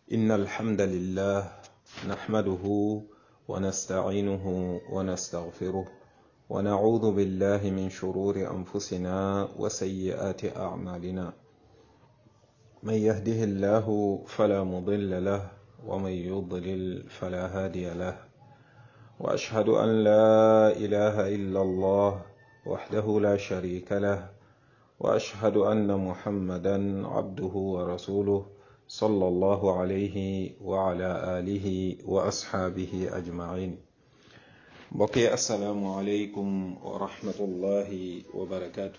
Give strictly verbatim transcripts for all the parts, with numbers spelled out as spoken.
إن الحمد لله نحمده ونستعينه ونستغفره ونعوذ بالله من شرور أنفسنا وسيئات أعمالنا من يهده الله فلا مضل له ومن يضلل فلا هادي له وأشهد أن لا إله إلا الله وحده لا شريك له وأشهد أن محمدا عبده ورسوله صلى الله عليه وعلى آله وأصحابه أجمعين بقي السلام عليكم ورحمة الله وبركاته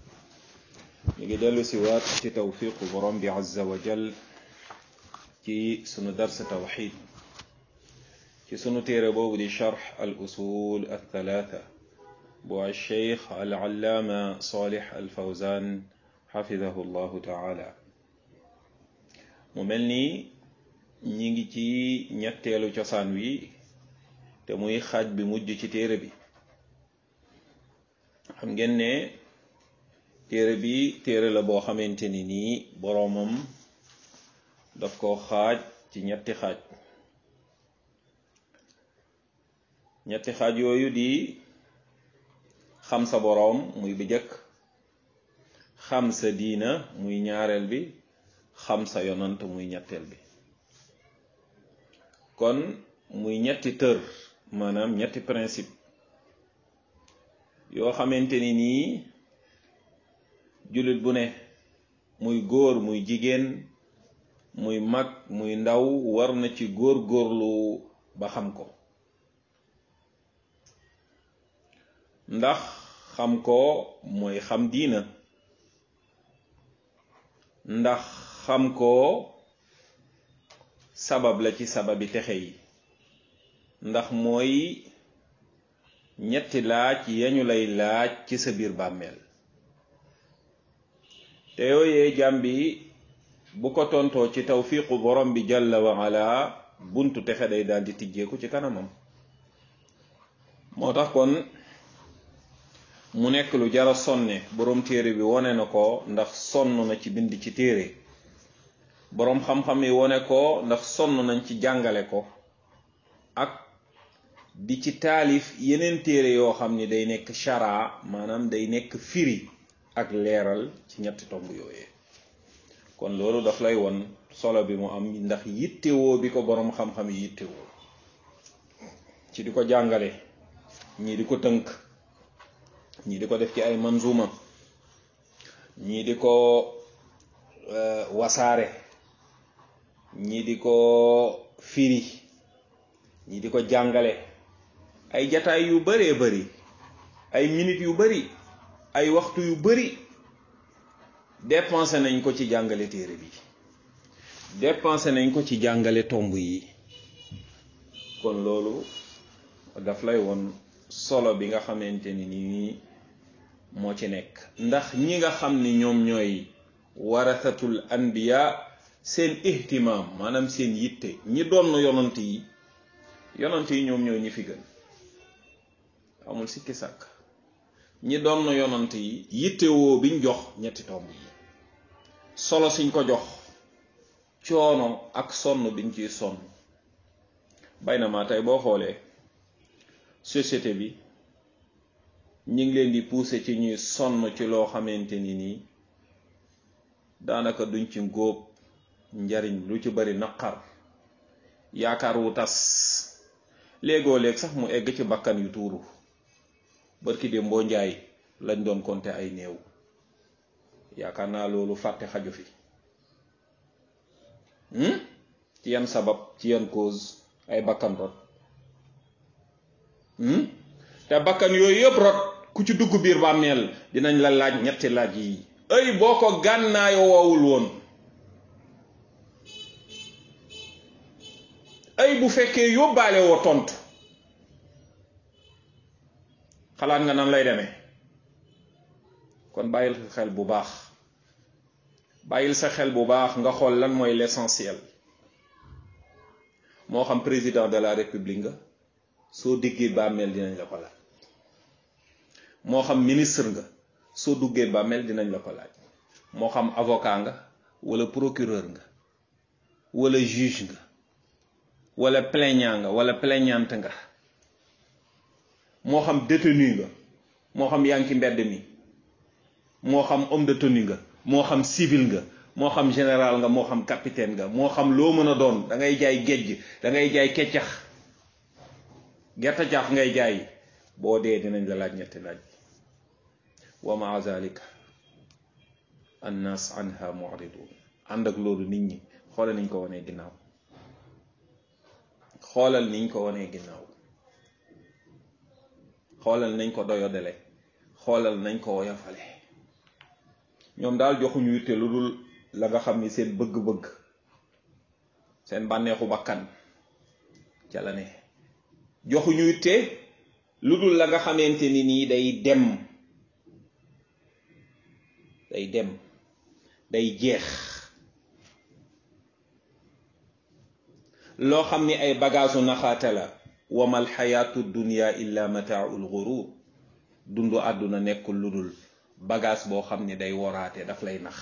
نجدل سوات توفيق برب عز وجل في سنو درس توحيد في سنو تيربو دي شرح الأصول الثلاثة بو الشيخ العلامة صالح الفوزان حفظه الله تعالى مملني نيجي تي ñettelu ciosan wi te muy xaj bi mujj ci téré bi xam ngeen ne téré bi téré la boo xamanteni ni boromam daf ko xaaj ci ñetti xaaj ñetti xaaj yooyu di xam sa borom muy bi jëkk xam sa diina muy ñaareel bi xam sa yonant muy ñetteel bi kon muy ñetti tër maanaam ñetti principe yoo xamante ni nii jullit bu ne muy góor muy jigéen muy mag muy ndaw war na ci góor góorlu ba xam ko ndax xam ko mooy xam diina ndax xam ko sabab la ci sababi texe yi ndax mooy ñetti laaj yañu lay laaj ci sa biir bàmmeel te yooyee jàmbi bu ko tontoo ci tawfiqu borom bi jalla wa ala buntu texe day daal di tijjeeku ci kanamam moo tax kon mu nekk lu jara sonne borom téere bi wone na ko ndax sonn na ci bind ci téere boroom xam-xam yi wone ko ndax sonn nañ ci jàngale ko ak di ci taalif yeneen téere yoo xam ni day nekk shara maanaam day nekk firi ak leeral ci ñetti tomb yooyee kon loolu daf lay won solo bi mu am ndax yittewoo bi ko boroom xam-xam yi yittewoo ci di ko jàngale ñii di ko tënk ñii di ko def ci ay manzuma ñii di ko wasaare ñii di ko firi ñii di ko jàngale ay jataay yu baree bari ay minutes yu bari ay waxtu yu bari dépensé nañ ko ci jàngale téere bi dépensé nañ ko ci jàngale tomb yi kon loolu daf lay won solo bi nga xamante ni nii moo ci nekk ndax ñi nga xam ni ñoom ñooy warasatul anbiya seen ihtimam maanaam seen yitte ñi doon yonant yi yonant yi ñoom ñooy ñi fi gën amul sikki sàkk ñi doon yonant yi yitte woo biñ jox ñetti tomb yi solo siñ ko jox coono ak sonn biñ ciy sonn bay na maa tey boo xoolee société bi ñi ngi leen di pousser ci ñuy sonn ci loo xamante ni nii daanaka duñ ci ngóob njariñ lu ci bari naqar yaakaar wu tas léegoo léeg sax mu egg ci bakkan yu tuuru barki dem boo njaay lañ doon compter ay néew yaakaar naa loolu fàtte xaju fi ci yan sabab ci yan cause ay bakkan rot te bakkan yooyu yëpp rot ku ci dugg biir bàmmeel dinañ la laaj ñetti laaj yi ay boo ko gànnaayo woowul woon ay bu fekkee yóbbaale woo tontu xalaat nga nan lay demee kon bàyyil sa xel bu baax bàyyil sa xel bu baax nga xool lan mooy l'essentiel moo xam président de la république nga soo diggee bàmmeel dinañ la ko laaj moo xam ministre nga soo duggee bàmmeel dinañ la ko laaj moo xam avocat nga wala procureur nga wala juge nga wala plaignant nga wala plaignante nga moo xam détenu nga moo xam yaa ngi ci mbedd mi moo xam homme de tenue nga moo xam civil nga moo xam général nga moo xam capitaine nga moo xam loo mën a doon da ngay jaay géej da ngay jaay keccax gerte caaf ngay jaay boo dee dinañ la laaj ñetti laaj wa maa zalika annas anha mu'ridun ànd ak loolu nit ñi xoolal niñ ko wanee ginnaaw xoolal niñ ko wanee ginnaaw xoolal nañ ko doyodele xoolal nañ ko woyofale ñoom daal joxuñu yitte lu dul la nga xam ni seen bëgg-bëgg seen bànneexu bakkan ca la ne joxuñu yitte lu dul la nga xamante ni nii day dem day dem day jeex loo xam ni ay bagaasu naxaate la wamal xayaatu dunya illa mataaul ghurur dundu àdduna nekkul lu dul bagaas boo xam ni day woraate daf lay nax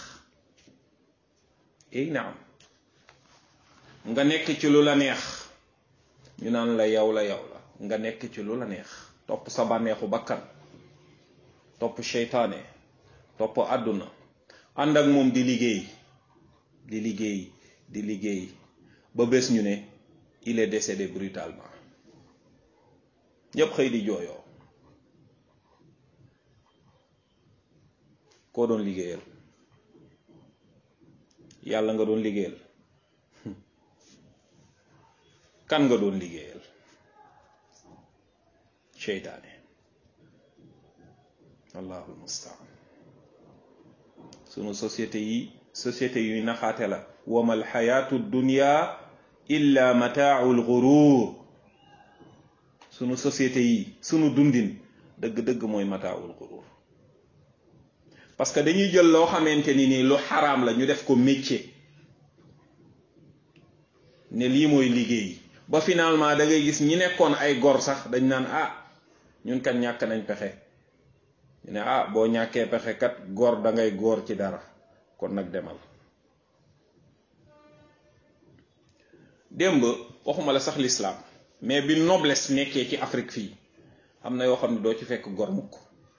ey naam nga nekk ci lu la neex ñu naan la yow la yow la nga nekk ci lu la neex topp sa bànneexu bakkan topp seytaane topp àdduna ànd ak moom di liggéey di liggéey di liggéey ba bés ñu ne il est décédé brutalement ñépp xëy di jooyoo koo doon liggéeyal yàlla nga doon liggéeyal kan nga doon liggéeyal seytaane allahul mustaan sunu société yi société yuy naxaate la wamal xayaatu dunya illa mataaul ghurur sunu société yi sunu dundin dëgg-dëgg mooy mataaul ghurur parce que dañuy jël loo xamante ni nii lu xaraam la ñu def ko métier ne lii mooy liggéey ba finalement da ngay gis ñi nekkoon ay gor sax dañ naan ah ñun kat ñàkk nañ pexe ñu ne ah boo ñàkkee pexe kat gor da ngay góor ci dara kon nag demal démb waxuma la sax l'islam mais bi noblesse nekkee ci Afrique fii am na yoo xam ne doo ci fekk gor mukk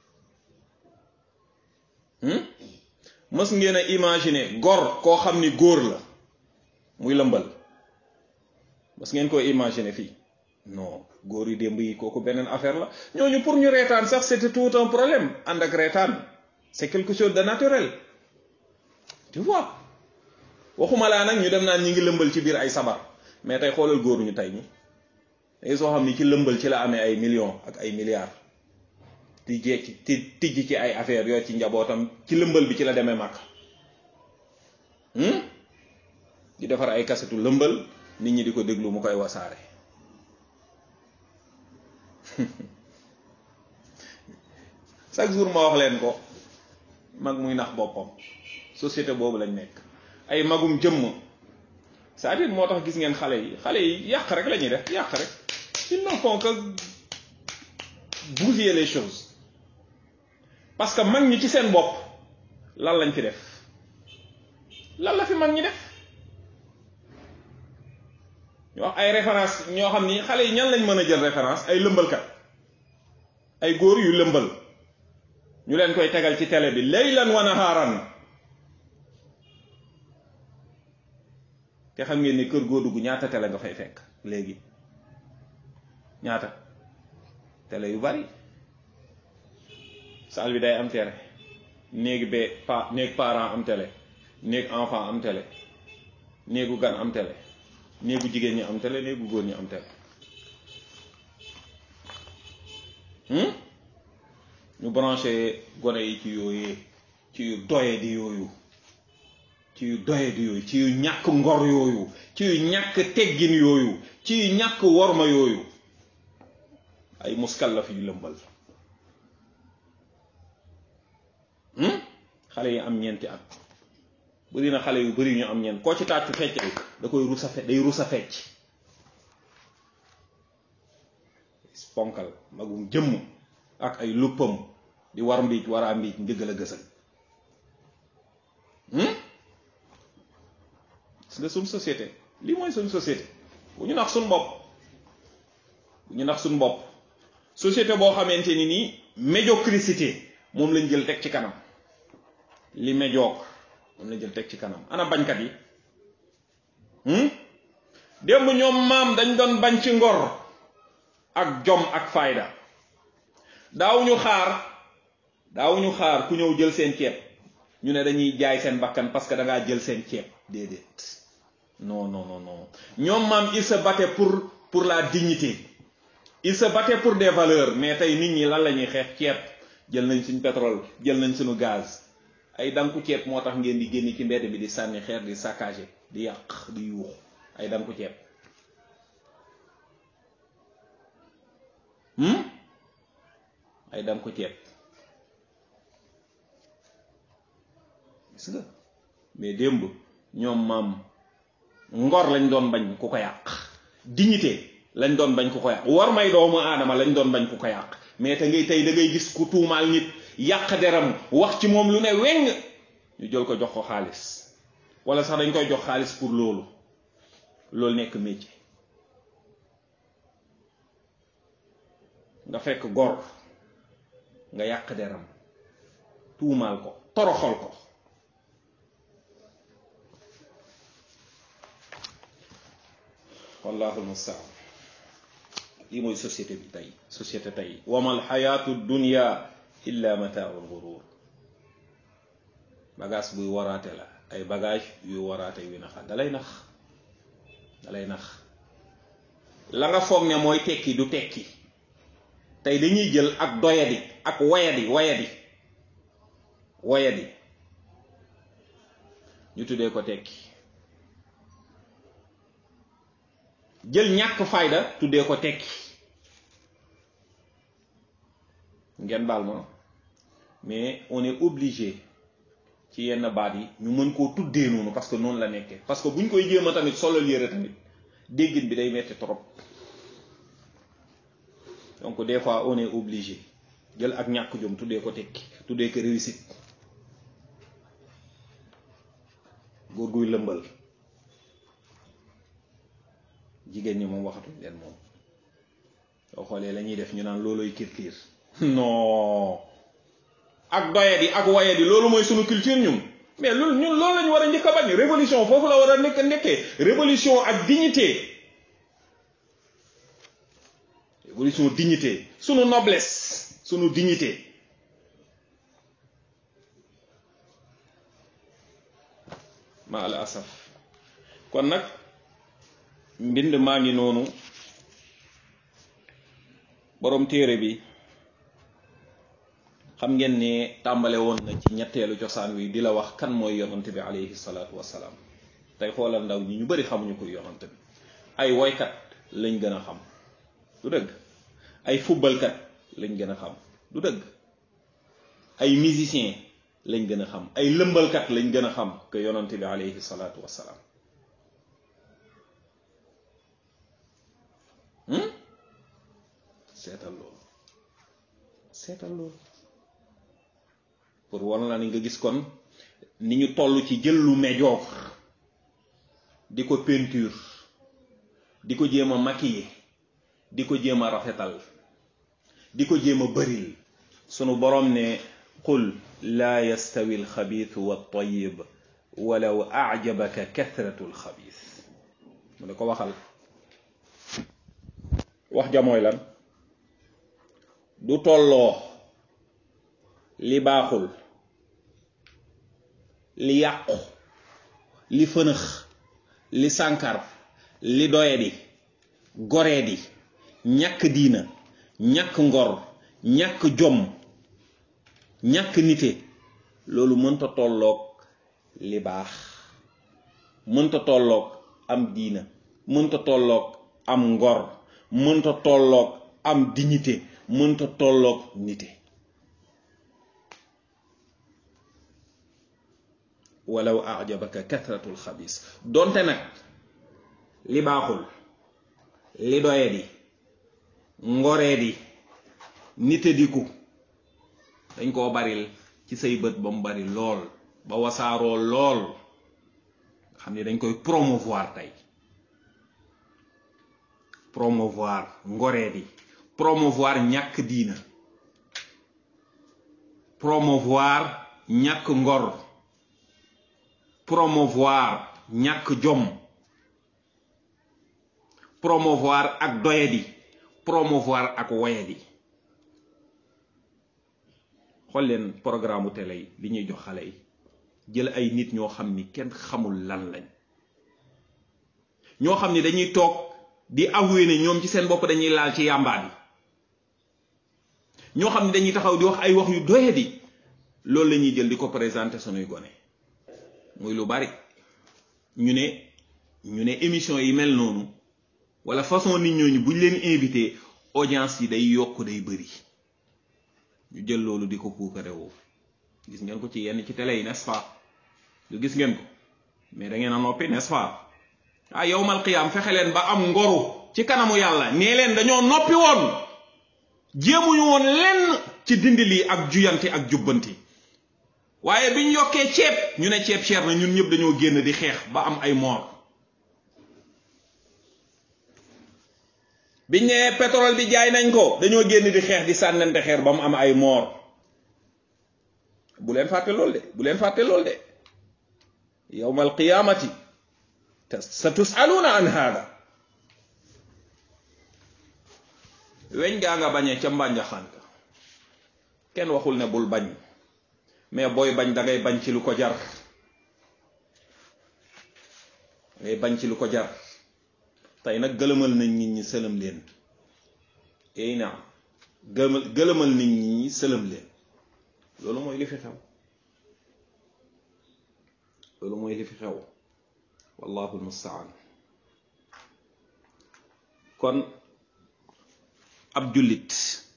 mës ngeen a imaginer gor koo xam ni góor la muy lëmbal mës ngeen koo imaginer fii non góor yi démb yi kooku beneen affaire la ñooñu pour ñu reetaan sax c'était tout un problème ànd ak reetaan c'est quelque chose de naturel tu vois waxuma laa nag ñu dem naan ñi ngi lëmbal ci biir ay sabar mais tey xoolal góor ñu tey ñi day soo xam ni ci lëmbal ci la amee ay millions ak ay milliards di jekki ti tijj ci ay affaires yoo ci njabootam ci lëmbal bi ci la demee màkk di defar ay kasetu lëmbal nit ñi di ko déglu mu koy wasaare chaque jour ma wax leen ko mag muy nax boppam société boobu lañ nekk ay magum jëmm c'est-à-dire moo tax gis ngeen xale yi xale yi yàq rek la ñuy def yàq rek ils ne font que bousiller les choses parce que mag ñi ci seen bopp lan lañ fi def lan la fi mag ñi def ñu wax ay référence ñoo xam ni xale yi ñan lañ mën a jël référence ay lëmbalkat ay góor yu lëmbal ñu leen koy tegal ci télé bi laylan wa naharan te xam ngeen ni kër goo dugg ñaata télé nga fay fekk léegi ñaata télé yu bari salle bi day am télé néegi be pa néeg parent am télé néeg enfant am télé néegu gan am télé néegu jigéen ñi am télé néegu góor ñi am télé ñu branché gone yi ci yooyu ci yu doye di yooyu ci yu doye di yooyu ci yu ñàkk ngor yooyu ci yu ñàkk teggin yooyu ci yu ñàkk worma yooyu ay muskallaf yu lëmbal xale yi am ñeenti at bari na xale yu bari ñu am ñeent koo ci tàccu fecc da koy rusa fecc day rusa fecc ponkal magum jëmm ak ay luppam di war mbiij waraa mbiij njëgal a gësal gis nga suñ société lii mooy suñ société. bu ñu nax suñ bopp bu ñu nax suñ bopp société boo xamante ni nii médiocrité moom lañ jël teg ci kanam, li médiocre moom lañ jël teg ci kanam. ana bañkat yi démb ñoom maam dañ doon bañ ci ngor ak jom ak fayda. daawuñu xaar daawuñu xaar ku ñëw jël seen ceeb ñu ne dañuy jaay seen bakkan parce que da ngaa jël seen ceeb. déedéet non non non non ñoom maam il se battait pour pour la dignité, il se battait pour des valeurs. mais tey nit ñi lan la ñuy xeex? ceeb. jël nañ suñ pétrole, jël nañ suñu gaz. ay danku ceeb moo tax ngeen di génn ci mbedd bi di sànni xeer, di saccagé, di yàq, di yuux. ay danku ceeb. ay danku ceeb. gis nga mais démb ñoom maam ngor lañ doon bañ ku ko yàq, dignité lañ doon bañ ku ko yàq, war may doomu aadama lañ doon bañ ku ko yàq. mais te ngay tey da ngay gis ku tuumaal nit, yàq deram, wax ci moom lu ne weng, ñu jël ko jox ko xaalis, wala sax dañ koy jox xaalis pour loolu loolu nekk métier. nga fekk gor nga yàq deram, tuumaal ko, toroxal ko. wallahu almustaan. lii mooy société bi tey, société tey. wamal xayaatu dunya illa mataaul gurur. bagage buy waraate la, ay bagage yuy waraate yu naxa dalay nax dalay nax. la nga foog ne mooy tekki du tekki. tey dañuy jël ak doyadi ak wayadi wayadi wayadi ñu tuddee ko tekki, jël ñàkk fayda tuddee ko tekki. ngeen baal ma mais on est obligé ci yenn baat yi ñu mën koo tuddee noonu parce que noonu la nekkee. parce que buñ koy jéem a tamit solal yére tamit déggin bi day metti trop. donc des fois on est obligé jël ak ñàkk jom tuddee ko tekki, tuddee ko réussite. góor guy lëmbal, jigéen ñi moom waxatuñ leen moom. soo xoolee la ñuy def ñu naan looloy culture. non ak doyadi ak wayadi loolu mooy sunu culture ñun. mais loolu ñun loolu lañu war a njëkk a bañ. révolution foofu la war a nekk nekkee révolution ak dignité. révolution dignité, sunu noblesse, sunu dignité. ma al asaf. kon nag mbind maa ngi noonu. borom téere bi xam ngeen ne tàmbale woon na ci ñetteelu cosaan wi di la wax kan mooy yonante bi alayhi salaatu wassalaam. tey xoolal ndaw ñi ñu bari xamuñu ko yonante bi. ay woykat lañ gën a xam, du dëgg. ay footballkat lañ gën a xam, du dëgg. ay musicien lañ gën a xam, ay lëmbalkat lañ gën a xam que yonante bi alayhi salaatu wassalaam. seetal loolu seetal loolu pour wan la ni nga gis kon ni ñu toll ci jël lu médiocre di ko peinture, di ko jéem a maquiller, di ko jéem a rafetal, di ko jéem a bëril. sunu borom ne qul laa yastawi alxabiisu wattayib walaw ajabaka kathratu alxabiis. mu ne ko waxal, wax ja mooy lan? du tolloo li baaxul, li yàqu, li fënëx, li sànkar, li doyadi, goreedi, ñàkk diina, ñàkk ngor, ñàkk jom, ñàkk nite. loolu mënta tolloog li baax, mënta tolloog am diina, mënta tolloog am ngor, mënta tolloog am dignité, mënta tolloog nite. walaw ajabaka kathratul xabis. donte nag li baaxul, li doyadi, ngoreedi, nite diku dañ koo baril ci say bët ba mu bari lool, ba wasaaroo lool, xam ne dañ koy promouvoir tey. promouvoir ngoree di promouvoir ñàkk diina promouvoir ñàkk ngor promouvoir ñàkk jom promouvoir ak doyadi promouvoir ak woyadi xool leen programme télé yi li ñuy jox xale yi jël ay nit ñoo xam ni kenn xamul lan lañ ñoo xam ni dañuy toog di avouer ne ñoom ci seen bopp dañuy laal ci yàmbaa bi ñoo xam ni dañuy taxaw di wax ay wax yu doyadi loolu la ñuy jël di ko présenter sunuy gone muy lu bari ñu ne ñu ne émission yi mel noonu wala façon nit ñooñu buñ leen invité audience yi day yokk day bëri ñu jël loolu di ko puukare woo gis ngeen ko ci yenn ci télé yi n'est-ce pas lu gis ngeen ko mais da ngeen a noppi n'est-ce pas ah yowmal qiyaam fexe leen ba am ngoru ci kanamu yàlla nee leen dañoo noppi woon jéemuñu woon lenn ci dindi lii ak juyanti ak jubbanti waaye biñ yokkee ceeb ñu ne ceeb cher na ñun ñëpp dañoo génn di xeex ba am ay moor biñ ne pétrole bi jaay nañ ko dañoo génn di xeex di sànnante xeer ba mu am ay moor bu leen fàtte lool de bu leen fàtte lool de yawmal qiyaamati sa tusaluuna an haada weñ gaa nga bañee ca mbànjaxaan ka kenn waxul ne bul bañ mais booy bañ da ngay bañ ci lu ko jar ngay bañ ci lu ko jar tey nag gëlëmal nañ nit ñi sëlëm leen ey na gëlëmal gëlëmal nit ñi sëlëm leen loolu mooy li fi xew loolu mooy li fi xew wallahu almustaan kon ab jullit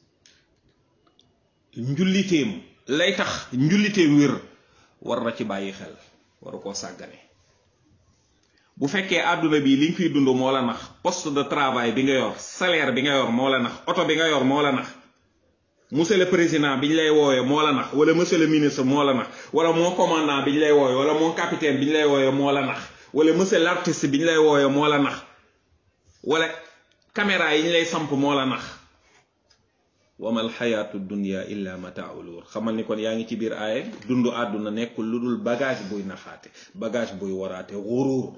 njulliteem lay tax njulliteem wér war na ci bàyyi xel waru koo sàggane bu fekkee àdduna bi li nga fiy dund moo la nax poste de travail bi nga yor salaire bi nga yor moo la nax oto bi nga yor moo la nax monsieur le président biñ lay wooyee moo la nax wala monsieur le ministre moo la nax wala mon commandant biñ lay wooyee wala mon capitaine biñ lay wooyee moo la nax wala monsieur l'artiste biñ lay wooyee moo la nax wala caméra yi ñu lay samp moo la nax wamal xayaatu dunya illa mataaul ghurur xamal ni kon yaa ngi ci biir aaye dundu àdduna nekkul lu dul bagage buy naxaate bagage buy waraate ghurur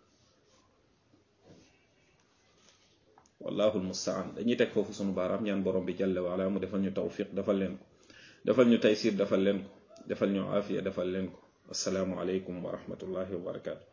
wallahu almustaan dañuy teg foofu sunu baaraam ñaan borom bi jalla wa ala mu defal ñu tawfiq defal leen ko defal ñu taysir defal leen ko defal ñu aafiya defal leen ko assalaamu alaykum wa rahmatullahi wa barakatuh